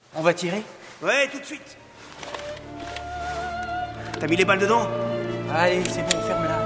On va tirer? Ouais, tout de suite. T'as mis les balles dedans? Allez, c'est bon, ferme-la.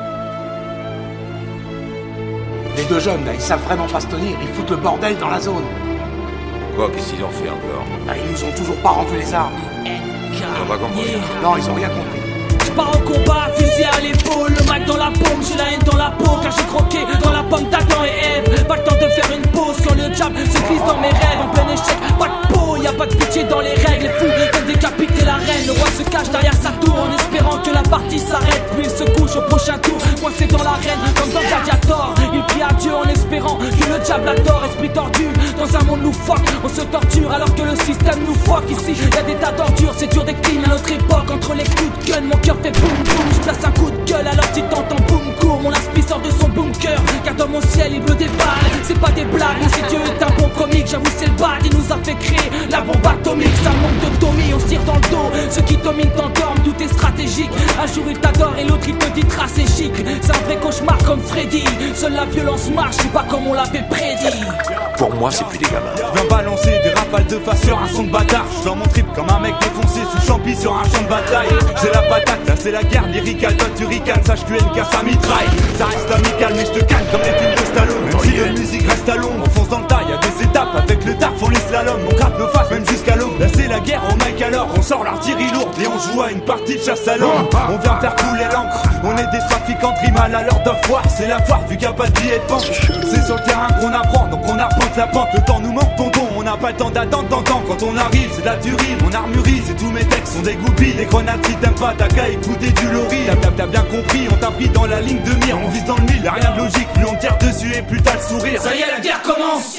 Les deux jeunes, là, ils savent vraiment pas se tenir. Ils foutent le bordel dans la zone. Quoi, qu'est-ce qu'ils ont fait encore? Bah, ils nous ont toujours pas rendu les armes. Ils ont pas compris. Non, ils ont rien compris. Pars au combat, fusil à l'épaule, le mal dans la paume, j'ai la haine dans la peau, car j'ai croqué dans la pomme d'Adam et Ève. Pas le temps de faire une pause quand le diable se glisse dans mes rêves. En plein échec, pas de peau, y a pas de pitié dans les règles. Les fous veulent décapiter la reine, le roi se cache derrière sa tour en espérant que la partie s'arrête. Puis il se couche au prochain tour, coincé dans l'arène comme dans Gladiator. Il prie à Dieu en espérant que le diable a tort. Esprit tordu, dans un monde loufoque, on se torture alors que le système nous foque. Ici, y a des tas d'ordures, c'est dur des crimes à notre époque. Entre les coups de gun, mon cœur fait boum boum, je place un coup de gueule alors si t'entends boum court. Mon aspi sort de son bunker, car dans mon ciel il pleut des balles. C'est pas des blagues, mais si Dieu est un bon comique, j'avoue c'est le bad, il nous a fait créer la bombe atomique. C'est un monde de Tommy, on se tire dans le dos. Ceux qui dominent t'endorment, tout est stratégique. Un jour il t'adore et l'autre il te dit trace et chic. C'est un vrai cauchemar comme Freddy. Seule la violence marche, c'est pas comme on l'avait prédit. Pour moi, c'est plus des gamins. Je viens balancer des rafales de face sur un son de bâtard. Je dans mon trip comme un mec défoncé sous champi sur un champ de bataille. J'ai la patate, là c'est la guerre lyricale. Toi tu ricanes, sache que NK ça mitraille. Ça reste amical mais je te calme comme les films de Stallone. Même si la musique reste à l'ombre, on fonce dans le tas, y'a des étapes. Avec le taf on les slalom, on gratte nos faces même jusqu'à l'aube. Là c'est la guerre au mic alors, on sort l'artillerie lourde et on joue à une partie de chasse à l'homme. On vient faire couler l'encre, on est des trafiquants de rimal à l'heure de foire. C'est la foire vu qu'il n'y a pas de billet de banque. C'est sur le terrain qu'on apprend, donc on arpente la pente. Le temps nous manque tonton, on n'a pas le temps d'attendre t'entends. Quand on arrive c'est de la tuerie, mon armurise et tous mes textes sont des goupilles. Les grenades si t'aimes pas t'as qu'à écouter du lorry. T'as bien compris, on t'a pris dans la ligne de mire. On vise dans le mille, y'a rien de logique, plus on tire dessus et plus t'as le sourire. Ça y est la guerre commence.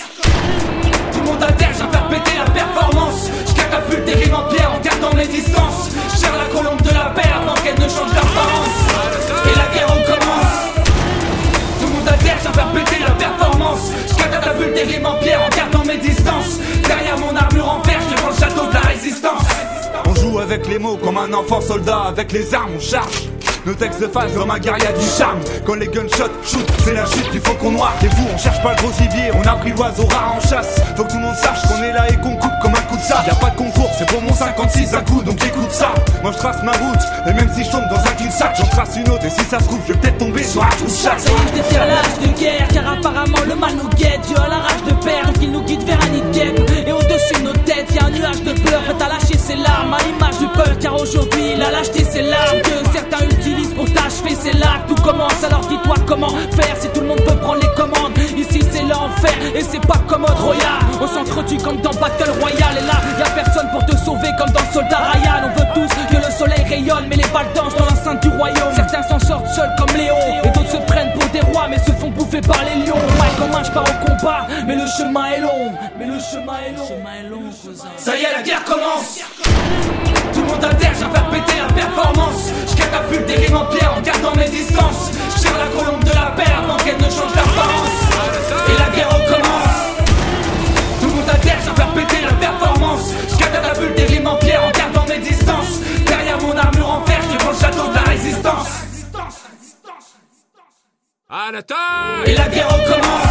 Tout le monde à terre, j'viens faire péter la performance. J'catapulte des rimes en pierre en gardant mes distances. J'serre la colombe de la paire avant qu'elle ne change d'apparence. Et la guerre recommence. Tout le monde à terre, j'viens faire péter la performance. J'catapulte des rimes en pierre en gardant mes distances. Derrière mon armure en fer, je défends le château de la résistance. On joue avec les mots comme un enfant soldat. Avec les armes on charge. Nos textes de face comme un guerrier du charme. Quand les gunshots shoot, c'est la chute du faucon noir. Et vous, on cherche pas le gros gibier, on a pris l'oiseau rare en chasse. Faut que tout le monde sache qu'on est là et qu'on coupe comme un coup de sabre. Y'a pas de concours, c'est pour mon 56 un coup, donc écoute ça. Moi je trace ma route, et même si je tombe dans un cul-de-sac, j'en trace une autre. Et si ça se trouve, je vais peut-être tomber sur un coup de chasse. Ça y est, déterre l'âge de guerre, car apparemment le mal nous guette. Dieu a la rage de perdre, donc il nous guide vers un nid de guêpe. Et au-dessus de nos têtes, y'a un nuage de pleurs, prêt à lâcher ses larmes à l'image du peuple. Car aujourd'hui, il a lâché ses larmes que certains utilisent pour t'achever. C'est là que tout commence, alors dis-toi comment faire si tout le monde peut prendre les commandes. Ici c'est l'enfer et c'est pas commode royal. On s'entretue comme dans Battle Royale. Et là y'a personne pour te sauver comme dans Soldat Ryan. On veut tous que le soleil rayonne, mais les balles dansent dans l'enceinte du royaume. Certains s'en sortent seuls comme Léo, et d'autres se prennent pour des rois mais se font bouffer par les lions. Mal comme un, je pars au combat, mais le chemin est long. Ça y est la guerre commence. Tout le monde à terre, j'viens faire péter la performance. J'catapulte des rimes en pierre en gardant mes distances. J'tire la colombe de la paire avant qu'elle ne change d'apparence. Et la guerre recommence. Tout le monde à terre, j'viens faire péter la performance. J'catapulte des rimes en pierre en gardant mes distances. Derrière mon armure en fer, j'défends le château de la résistance. À l'attaque! Et la guerre recommence.